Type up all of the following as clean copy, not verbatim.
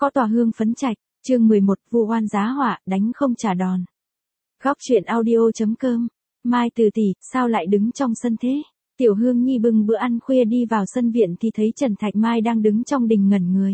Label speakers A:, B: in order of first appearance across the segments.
A: Có tòa hương phấn trạch, chương 11, vu oan giá họa, đánh không trả đòn. Góc truyện audio.com. Mai Từ tỷ, sao lại đứng trong sân thế? Tiểu Hương Nhi bưng bữa ăn khuya đi vào sân viện thì thấy Trần Thạch Mai đang đứng trong đình ngẩn người.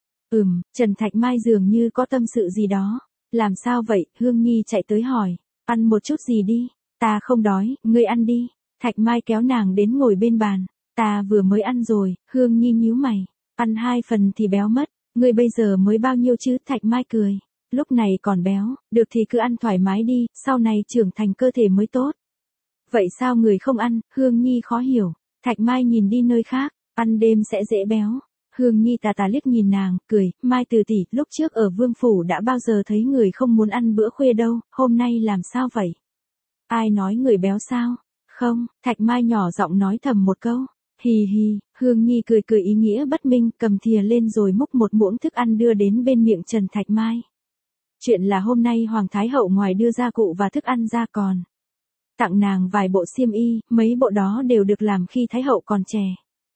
A: Trần Thạch Mai dường như có tâm sự gì đó. Làm sao vậy? Hương Nhi chạy tới hỏi. Ăn một chút gì đi. Ta không đói, ngươi ăn đi. Thạch Mai kéo nàng đến ngồi bên bàn. Ta vừa mới ăn rồi. Hương Nhi nhíu mày. Ăn 2 phần thì béo mất. Ngươi bây giờ mới bao nhiêu chứ? Thạch Mai cười. Lúc này còn béo, được thì cứ ăn thoải mái đi, sau này trưởng thành cơ thể mới tốt. Vậy sao người không ăn? Hương Nhi khó hiểu. Thạch Mai nhìn đi nơi khác, ăn đêm sẽ dễ béo. Hương Nhi tà tà liếc nhìn nàng, cười, Mai Từ tỷ, lúc trước ở Vương Phủ đã bao giờ thấy người không muốn ăn bữa khuya đâu, hôm nay làm sao vậy? Ai nói người béo sao? Không, Thạch Mai nhỏ giọng nói thầm một câu. Hì hì, Hương Nhi cười cười ý nghĩa bất minh, cầm thìa lên rồi múc một muỗng thức ăn đưa đến bên miệng Trần Thạch Mai. Chuyện là hôm nay Hoàng Thái Hậu ngoài đưa gia cụ và thức ăn ra còn tặng nàng vài bộ xiêm y, mấy bộ đó đều được làm khi Thái Hậu còn trẻ.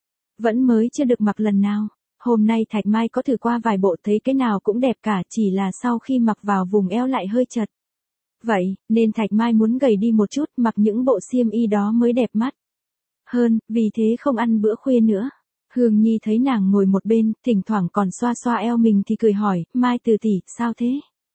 A: Vẫn mới chưa được mặc lần nào. Hôm nay Thạch Mai có thử qua vài bộ thấy cái nào cũng đẹp cả, chỉ là sau khi mặc vào vùng eo lại hơi chật. Vậy, nên Thạch Mai muốn gầy đi một chút, mặc những bộ xiêm y đó mới đẹp mắt hơn, vì thế không ăn bữa khuya nữa. Hương Nhi thấy nàng ngồi một bên, thỉnh thoảng còn xoa xoa eo mình thì cười hỏi, Mai Từ tỷ, sao thế?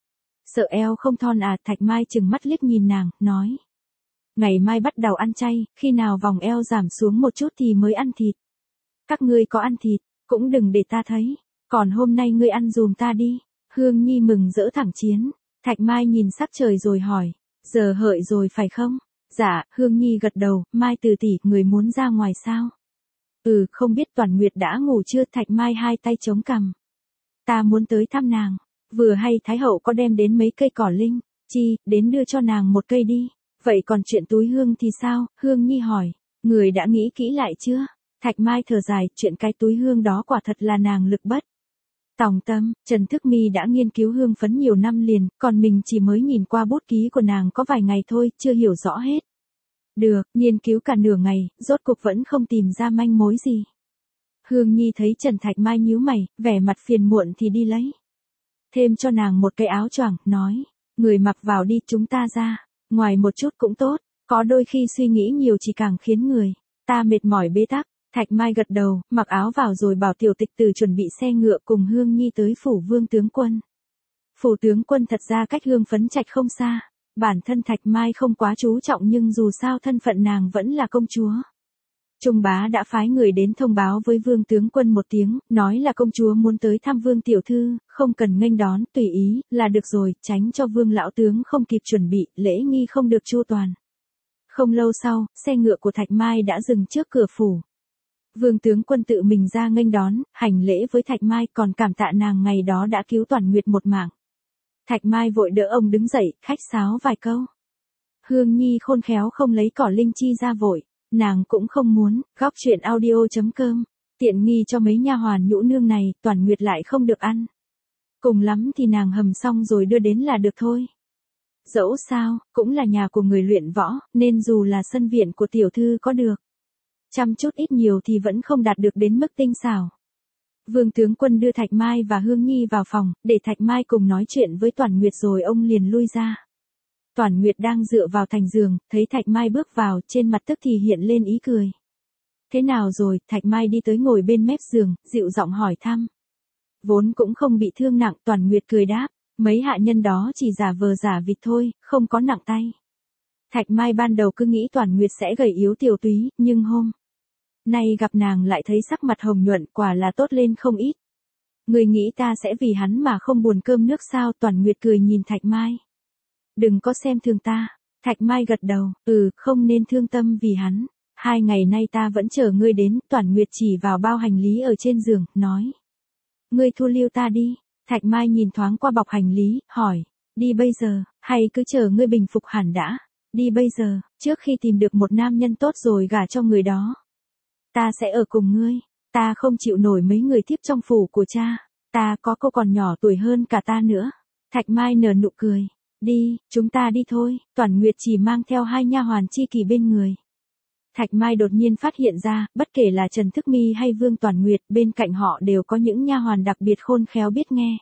A: Sợ eo không thon à? Thạch Mai chừng mắt liếc nhìn nàng, nói. Ngày mai bắt đầu ăn chay, khi nào vòng eo giảm xuống một chút thì mới ăn thịt. Các ngươi có ăn thịt, cũng đừng để ta thấy. Còn hôm nay ngươi ăn dùm ta đi. Hương Nhi mừng rỡ thẳng chiến. Thạch Mai nhìn sắc trời rồi hỏi. Giờ hợi rồi phải không? Dạ, Hương Nhi gật đầu, Mai Từ tỷ, người muốn ra ngoài sao? Không biết Toản Nguyệt đã ngủ chưa? Thạch Mai hai tay chống cằm. Ta muốn tới thăm nàng. Vừa hay Thái Hậu có đem đến mấy cây cỏ linh, đến đưa cho nàng một cây đi. Vậy còn chuyện túi hương thì sao? Hương Nhi hỏi. Người đã nghĩ kỹ lại chưa? Thạch Mai thở dài, chuyện cái túi hương đó quả thật là nàng lực bất tòng tâm. Trần Thức Mi đã nghiên cứu hương phấn nhiều năm liền, còn mình chỉ mới nhìn qua bút ký của nàng có vài ngày thôi, chưa hiểu rõ hết. Được, nghiên cứu cả nửa ngày, rốt cuộc vẫn không tìm ra manh mối gì. Hương Nhi thấy Trần Thạch Mai nhíu mày, vẻ mặt phiền muộn thì đi lấy thêm cho nàng một cái áo choàng, nói. Người mặc vào đi, chúng ta ra ngoài một chút cũng tốt, có đôi khi suy nghĩ nhiều chỉ càng khiến người ta mệt mỏi bế tắc. Thạch Mai gật đầu, mặc áo vào rồi bảo tiểu tịch từ chuẩn bị xe ngựa cùng Hương Nhi tới phủ Vương tướng quân. Phủ tướng quân thật ra cách hương phấn trạch không xa. Bản thân Thạch Mai không quá chú trọng nhưng dù sao thân phận nàng vẫn là công chúa. Trung bá đã phái người đến thông báo với Vương tướng quân một tiếng, nói là công chúa muốn tới thăm Vương tiểu thư, không cần nghênh đón, tùy ý, là được rồi, tránh cho Vương lão tướng không kịp chuẩn bị, lễ nghi không được chu toàn. Không lâu sau, xe ngựa của Thạch Mai đã dừng trước cửa phủ. Vương tướng quân tự mình ra nghênh đón, hành lễ với Thạch Mai, còn cảm tạ nàng ngày đó đã cứu Toản Nguyệt một mạng. Thạch Mai vội đỡ ông đứng dậy, khách sáo vài câu. Hương Nhi khôn khéo không lấy cỏ linh chi ra vội, nàng cũng không muốn. Góc truyện audio.com. Tiện nghi cho mấy nha hoàn nhũ nương này, Toản Nguyệt lại không được ăn. Cùng lắm thì nàng hầm xong rồi đưa đến là được thôi. Dẫu sao, cũng là nhà của người luyện võ, nên dù là sân viện của tiểu thư có được chăm chút ít nhiều thì vẫn không đạt được đến mức tinh xảo. Vương tướng quân đưa Thạch Mai và Hương Nhi vào phòng, để Thạch Mai cùng nói chuyện với Toản Nguyệt rồi ông liền lui ra. Toản Nguyệt đang dựa vào thành giường, thấy Thạch Mai bước vào, trên mặt tức thì hiện lên ý cười. Thế nào rồi? Thạch Mai đi tới ngồi bên mép giường, dịu giọng hỏi thăm. Vốn cũng không bị thương nặng, Toản Nguyệt cười đáp, mấy hạ nhân đó chỉ giả vờ giả vịt thôi, không có nặng tay. Thạch Mai ban đầu cứ nghĩ Toản Nguyệt sẽ gầy yếu tiều túy, nhưng hôm nay gặp nàng lại thấy sắc mặt hồng nhuận, quả là tốt lên không ít. Người nghĩ ta sẽ vì hắn mà không buồn cơm nước sao? Toản Nguyệt cười nhìn Thạch Mai. Đừng có xem thường ta. Thạch Mai gật đầu, không nên thương tâm vì hắn. 2 ngày nay ta vẫn chờ ngươi đến. Toản Nguyệt chỉ vào bao hành lý ở trên giường, nói. Ngươi thu liêu ta đi. Thạch Mai nhìn thoáng qua bọc hành lý, hỏi. Đi bây giờ, hay cứ chờ ngươi bình phục hẳn đã? Đi bây giờ, trước khi tìm được một nam nhân tốt rồi gả cho người đó. Ta sẽ ở cùng ngươi. Ta không chịu nổi mấy người thiếp trong phủ của cha. Ta có cô còn nhỏ tuổi hơn cả ta nữa. Thạch Mai nở nụ cười. Đi, chúng ta đi thôi. Toản Nguyệt chỉ mang theo 2 nha hoàn chi kỷ bên người. Thạch Mai đột nhiên phát hiện ra, bất kể là Trần Thức Mi hay Vương Toàn Nguyệt, bên cạnh họ đều có những nha hoàn đặc biệt khôn khéo biết nghe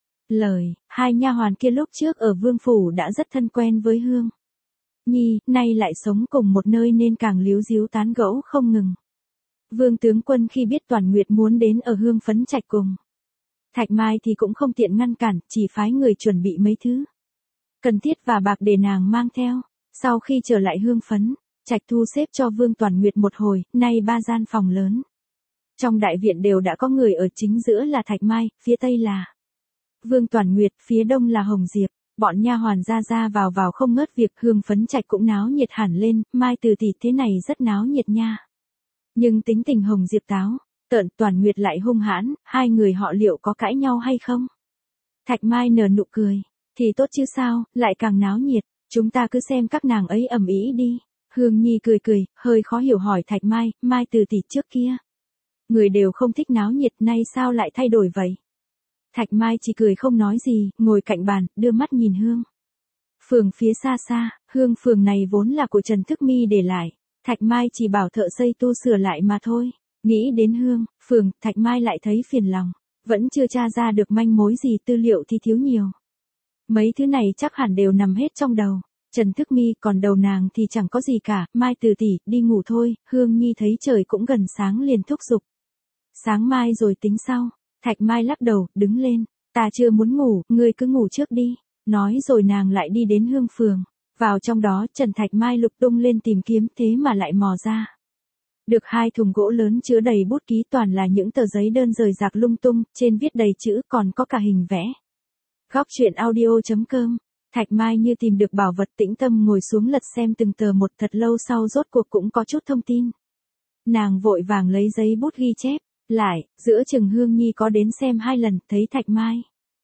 A: lời. Hai nha hoàn kia lúc trước ở Vương phủ đã rất thân quen với Hương Nhi, nay lại sống cùng một nơi nên càng líu díu tán gẫu không ngừng. Vương tướng quân khi biết Toàn Nguyệt muốn đến ở Hương Phấn Trạch cùng Thạch Mai thì cũng không tiện ngăn cản, chỉ phái người chuẩn bị mấy thứ cần thiết và bạc để nàng mang theo. Sau khi trở lại Hương Phấn Trạch thu xếp cho Vương Toàn Nguyệt một hồi, nay 3 gian phòng lớn. Trong đại viện đều đã có người ở, chính giữa là Thạch Mai, phía tây là Vương Toàn Nguyệt, phía đông là Hồng Diệp. Bọn nha hoàn ra ra vào vào không ngớt việc. Hương Phấn Trạch cũng náo nhiệt hẳn lên, Mai từ tỷ thế này rất náo nhiệt nha. Nhưng tính tình Hồng Diệp táo tợn, Toàn Nguyệt lại hung hãn, hai người họ liệu có cãi nhau hay không? Thạch Mai nở nụ cười, thì tốt chứ sao, lại càng náo nhiệt, chúng ta cứ xem các nàng ấy ầm ĩ đi. Hương Nhi cười cười, hơi khó hiểu hỏi Thạch Mai, Mai từ tỷ trước kia người đều không thích náo nhiệt, nay sao lại thay đổi vậy? Thạch Mai chỉ cười không nói gì, ngồi cạnh bàn, đưa mắt nhìn Hương phường phía xa xa. Hương phường này vốn là của Trần Thức Mi để lại, Thạch Mai chỉ bảo thợ xây tu sửa lại mà thôi. Nghĩ đến Hương phường, Thạch Mai lại thấy phiền lòng, vẫn chưa tra ra được manh mối gì, tư liệu thì thiếu nhiều. Mấy thứ này chắc hẳn đều nằm hết trong đầu Trần Thức Mi, còn đầu nàng thì chẳng có gì cả. Mai từ tỷ, đi ngủ thôi. Hương Nhi thấy trời cũng gần sáng liền thúc giục, sáng mai rồi tính sau. Thạch Mai lắc đầu, đứng lên, ta chưa muốn ngủ, ngươi cứ ngủ trước đi. Nói rồi nàng lại đi đến Hương phường. Vào trong đó, Trần Thạch Mai lục tung lên tìm kiếm, thế mà lại mò ra được 2 thùng gỗ lớn chứa đầy bút ký, toàn là những tờ giấy đơn rời rạc lung tung, trên viết đầy chữ, còn có cả hình vẽ. Góc truyện audio.com. Thạch Mai như tìm được bảo vật, tĩnh tâm ngồi xuống lật xem từng tờ một, thật lâu sau rốt cuộc cũng có chút thông tin. Nàng vội vàng lấy giấy bút ghi chép lại, giữa chừng Hương Nhi có đến xem 2 lần, thấy Thạch Mai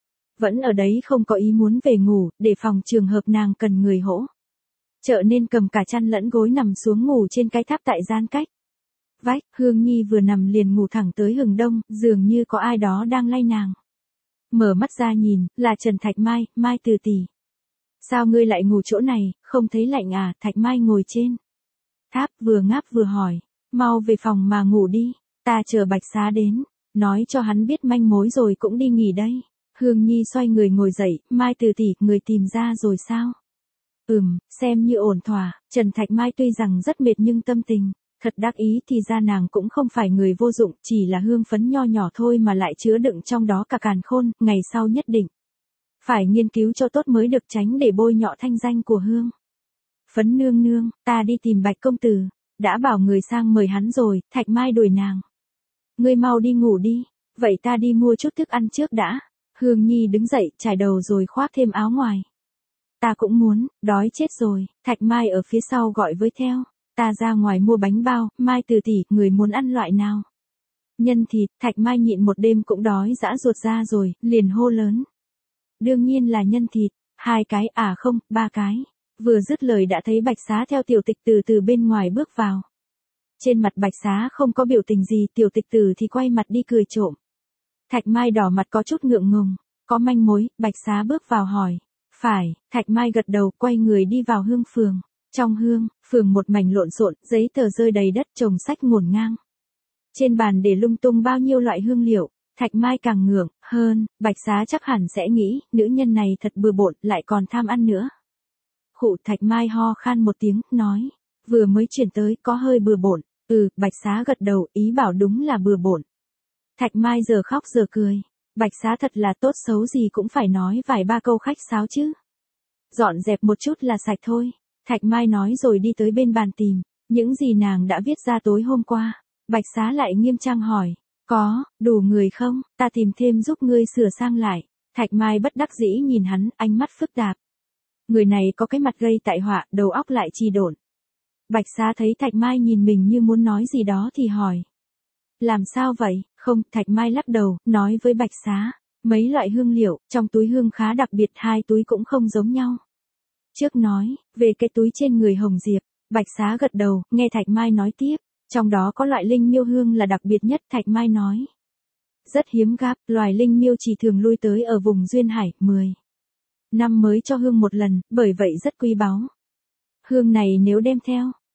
A: vẫn ở đấy không có ý muốn về ngủ, để phòng trường hợp nàng cần người hỗ trợ nên cầm cả chăn lẫn gối nằm xuống ngủ trên cái tháp tại gian cách vách. Hương Nhi vừa nằm liền ngủ thẳng tới hừng đông, dường như có ai đó đang lay nàng. Mở mắt ra nhìn, là Trần Thạch Mai, Mai từ tỷ. Sao ngươi lại ngủ chỗ này, không thấy lạnh à? Thạch Mai ngồi trên tháp vừa ngáp vừa hỏi, mau về phòng mà ngủ đi, ta chờ Bạch Xá đến, nói cho hắn biết manh mối rồi cũng đi nghỉ đây. Hương Nhi xoay người ngồi dậy, Mai từ tỷ, người tìm ra rồi sao? Xem như ổn thỏa. Trần Thạch Mai tuy rằng rất mệt nhưng tâm tình thật đắc ý, thì ra nàng cũng không phải người vô dụng, chỉ là hương phấn nho nhỏ thôi mà lại chứa đựng trong đó cả càn khôn, ngày sau nhất định phải nghiên cứu cho tốt mới được, tránh để bôi nhọ thanh danh của Hương Phấn nương nương. Ta đi tìm Bạch công tử, đã bảo người sang mời hắn rồi. Thạch Mai đuổi nàng, ngươi mau đi ngủ đi, vậy ta đi mua chút thức ăn trước đã. Hương Nhi đứng dậy, trải đầu rồi khoác thêm áo ngoài. Ta cũng muốn, đói chết rồi. Thạch Mai ở phía sau gọi với theo, ta ra ngoài mua bánh bao. Mai từ tỷ, người muốn ăn loại nào? Nhân thịt. Thạch Mai nhịn một đêm cũng đói dã ruột ra rồi, liền hô lớn, đương nhiên là nhân thịt. 2 cái, à không, 3 cái. Vừa dứt lời đã thấy Bạch Xá theo Tiểu Tịch Tử từ bên ngoài bước vào. Trên mặt Bạch Xá không có biểu tình gì, Tiểu Tịch Tử thì quay mặt đi cười trộm. Thạch Mai đỏ mặt có chút ngượng ngùng, có manh mối. Bạch Xá bước vào hỏi, phải. Thạch Mai gật đầu, quay người đi vào Hương phường. Trong Hương phường một mảnh lộn xộn, giấy tờ rơi đầy đất, chồng sách ngổn ngang. Trên bàn để lung tung bao nhiêu loại hương liệu. Thạch Mai càng ngượng hơn, Bạch Xá chắc hẳn sẽ nghĩ, nữ nhân này thật bừa bộn, lại còn tham ăn nữa. Khụ. Thạch Mai ho khan một tiếng, nói, vừa mới chuyển tới, có hơi bừa bộn. Bạch Xá gật đầu, ý bảo đúng là bừa bộn. Thạch Mai giờ khóc giờ cười. Bạch Xá thật là tốt, xấu gì cũng phải nói vài ba câu khách sáo chứ. Dọn dẹp một chút là sạch thôi. Thạch Mai nói rồi đi tới bên bàn tìm những gì nàng đã viết ra tối hôm qua. Bạch Xá lại nghiêm trang hỏi, có đủ người không? Ta tìm thêm giúp ngươi sửa sang lại. Thạch Mai bất đắc dĩ nhìn hắn, ánh mắt phức tạp. Người này có cái mặt gây tại họa, đầu óc lại trì độn. Bạch Xá thấy Thạch Mai nhìn mình như muốn nói gì đó thì hỏi, làm sao vậy? Không. Thạch Mai lắc đầu, nói với Bạch Xá, mấy loại hương liệu trong túi hương khá đặc biệt, 2 túi cũng không giống nhau. Trước nói về cái túi trên người Hồng Diệp. Bạch Xá gật đầu, nghe Thạch Mai nói tiếp, trong đó có loại linh miêu hương là đặc biệt nhất. Thạch Mai nói, rất hiếm gặp, loài linh miêu chỉ thường lui tới ở vùng duyên hải, 10 năm mới cho hương một lần, bởi vậy rất quý báu. Hương này nếu đem theo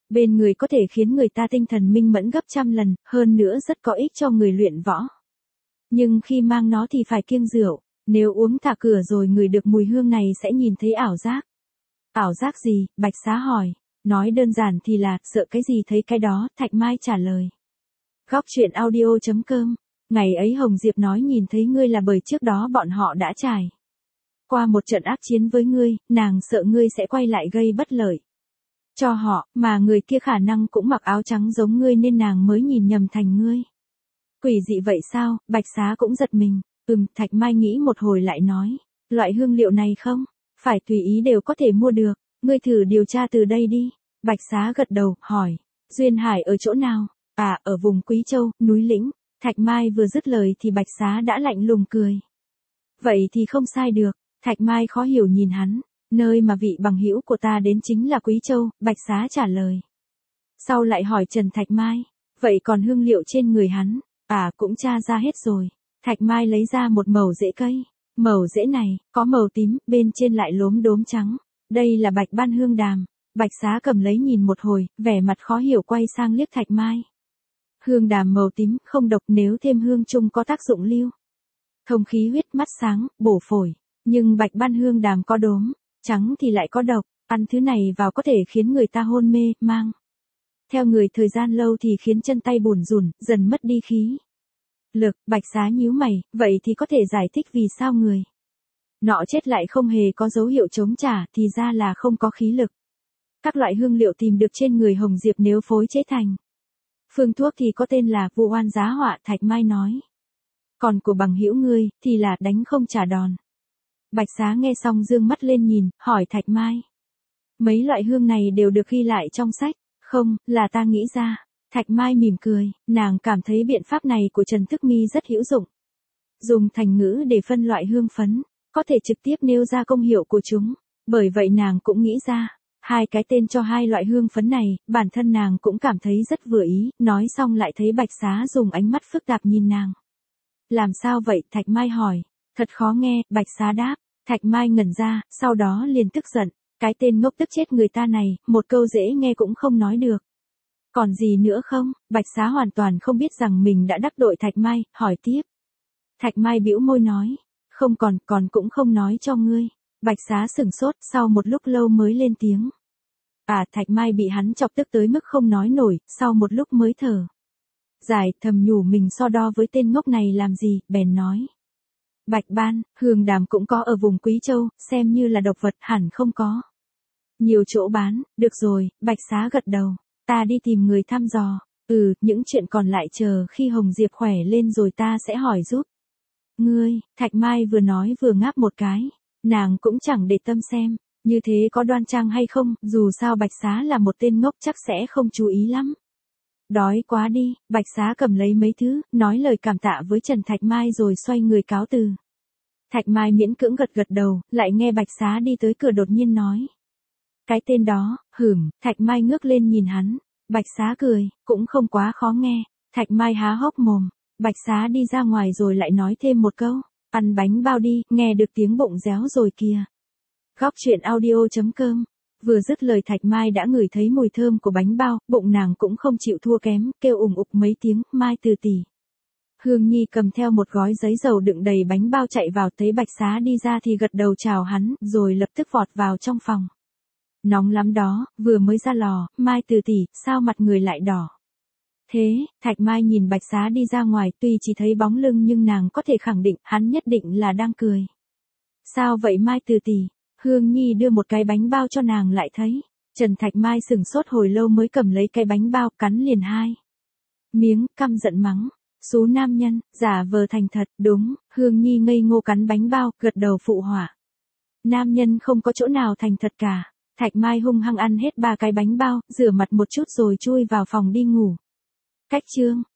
A: Bên người có thể khiến người ta tinh thần minh mẫn gấp trăm lần, hơn nữa rất có ích cho người luyện võ. Nhưng khi mang nó thì phải kiêng rượu, nếu uống thả cửa rồi ngửi được mùi hương này sẽ nhìn thấy ảo giác. Ảo giác gì? Bạch Xá hỏi. Nói đơn giản thì là, sợ cái gì thấy cái đó, Thạch Mai trả lời. Góc truyện audio.com. Ngày ấy Hồng Diệp nói nhìn thấy ngươi là bởi trước đó bọn họ đã trải qua một trận ác chiến với ngươi, nàng sợ ngươi sẽ quay lại gây bất lợi cho họ, mà người kia khả năng cũng mặc áo trắng giống ngươi nên nàng mới nhìn nhầm thành ngươi. Quỷ dị vậy sao? Bạch Xá cũng giật mình. Thạch Mai nghĩ một hồi lại nói. Loại hương liệu này không? Phải tùy ý đều có thể mua được. Ngươi thử điều tra từ đây đi. Bạch Xá gật đầu, hỏi. Duyên Hải ở chỗ nào? À, ở vùng Quý Châu, núi Lĩnh. Thạch Mai vừa dứt lời thì Bạch Xá đã lạnh lùng cười. Vậy thì không sai được. Thạch Mai khó hiểu nhìn hắn. Nơi mà vị bằng hữu của ta đến chính là Quý Châu, Bạch Xá trả lời. Sau lại hỏi Trần Thạch Mai. Vậy còn hương liệu trên người hắn? À, cũng tra ra hết rồi. Thạch Mai lấy ra một mẩu rễ cây. Mẩu rễ này, có màu tím, bên trên lại lốm đốm trắng. Đây là bạch ban hương đàm. Bạch Xá cầm lấy nhìn một hồi, vẻ mặt khó hiểu quay sang liếc Thạch Mai. Hương đàm màu tím, không độc, nếu thêm hương chung có tác dụng lưu thông khí huyết, mắt sáng, bổ phổi. Nhưng bạch ban hương đàm có đốm, trắng thì lại có độc. Ăn thứ này vào có thể khiến người ta hôn mê, mang theo người thời gian lâu thì khiến chân tay bủn rủn, dần mất đi khí lực. Bạch Xá nhíu mày, vậy thì có thể giải thích vì sao người nọ chết lại không hề có dấu hiệu chống trả, thì ra là không có khí lực. Các loại hương liệu tìm được trên người Hồng Diệp nếu phối chế thành phương thuốc thì có tên là vụ oan giá họa, Thạch Mai nói. Còn của bằng hữu ngươi thì là đánh không trả đòn. Bạch Xá nghe xong dương mắt lên nhìn, hỏi Thạch Mai. Mấy loại hương này đều được ghi lại trong sách? Không, là ta nghĩ ra. Thạch Mai mỉm cười, nàng cảm thấy biện pháp này của Trần Thức Mi rất hữu dụng. Dùng thành ngữ để phân loại hương phấn, có thể trực tiếp nêu ra công hiệu của chúng. Bởi vậy nàng cũng nghĩ ra hai cái tên cho hai loại hương phấn này, bản thân nàng cũng cảm thấy rất vừa ý, nói xong lại thấy Bạch Xá dùng ánh mắt phức tạp nhìn nàng. Làm sao vậy? Thạch Mai hỏi. Thật khó nghe, Bạch Xá đáp. Thạch Mai ngẩn ra, sau đó liền tức giận. Cái tên ngốc tức chết người ta này, một câu dễ nghe cũng không nói được. Còn gì nữa không? Bạch Xá hoàn toàn không biết rằng mình đã đắc tội Thạch Mai, hỏi tiếp. Thạch Mai bĩu môi nói. Không còn cũng không nói cho ngươi. Bạch Xá sửng sốt, sau một lúc lâu mới lên tiếng. À, Thạch Mai bị hắn chọc tức tới mức không nói nổi, sau một lúc mới thở dài, thầm nhủ mình so đo với tên ngốc này làm gì, bèn nói. Bạch ban, hương đàm cũng có ở vùng Quý Châu, xem như là độc vật, hẳn không có nhiều chỗ bán. Được rồi, Bạch Xá gật đầu. Ta đi tìm người thăm dò. Những chuyện còn lại chờ khi Hồng Diệp khỏe lên rồi ta sẽ hỏi giúp ngươi. Thạch Mai vừa nói vừa ngáp một cái. Nàng cũng chẳng để tâm xem như thế có đoan trang hay không, dù sao Bạch Xá là một tên ngốc chắc sẽ không chú ý lắm. Đói quá đi. Bạch Xá cầm lấy mấy thứ, nói lời cảm tạ với Trần Thạch Mai rồi xoay người cáo từ. Thạch Mai miễn cưỡng gật gật đầu, lại nghe Bạch Xá đi tới cửa đột nhiên nói. Cái tên đó, Thạch Mai ngước lên nhìn hắn. Bạch Xá cười, cũng không quá khó nghe. Thạch Mai há hốc mồm. Bạch Xá đi ra ngoài rồi lại nói thêm một câu. Ăn bánh bao đi, nghe được tiếng bụng réo rồi kìa. Góc truyện audio.com. Vừa dứt lời Thạch Mai đã ngửi thấy mùi thơm của bánh bao, bụng nàng cũng không chịu thua kém, kêu ủng ục mấy tiếng, Mai từ tỷ. Hương Nhi cầm theo một gói giấy dầu đựng đầy bánh bao chạy vào, thấy Bạch Xá đi ra thì gật đầu chào hắn, rồi lập tức vọt vào trong phòng. Nóng lắm đó, vừa mới ra lò, Mai từ tỷ, sao mặt người lại đỏ thế? Thạch Mai nhìn Bạch Xá đi ra ngoài, tuy chỉ thấy bóng lưng nhưng nàng có thể khẳng định hắn nhất định là đang cười. Sao vậy Mai từ tỷ? Hương Nhi đưa một cái bánh bao cho nàng lại thấy. Trần Thạch Mai sửng sốt hồi lâu mới cầm lấy cái bánh bao, cắn liền hai miếng, căm giận mắng. Số nam nhân, giả vờ thành thật, đúng. Hương Nhi ngây ngô cắn bánh bao, gật đầu phụ họa. Nam nhân không có chỗ nào thành thật cả. Thạch Mai hung hăng ăn hết 3 cái bánh bao, rửa mặt một chút rồi chui vào phòng đi ngủ. Cách chương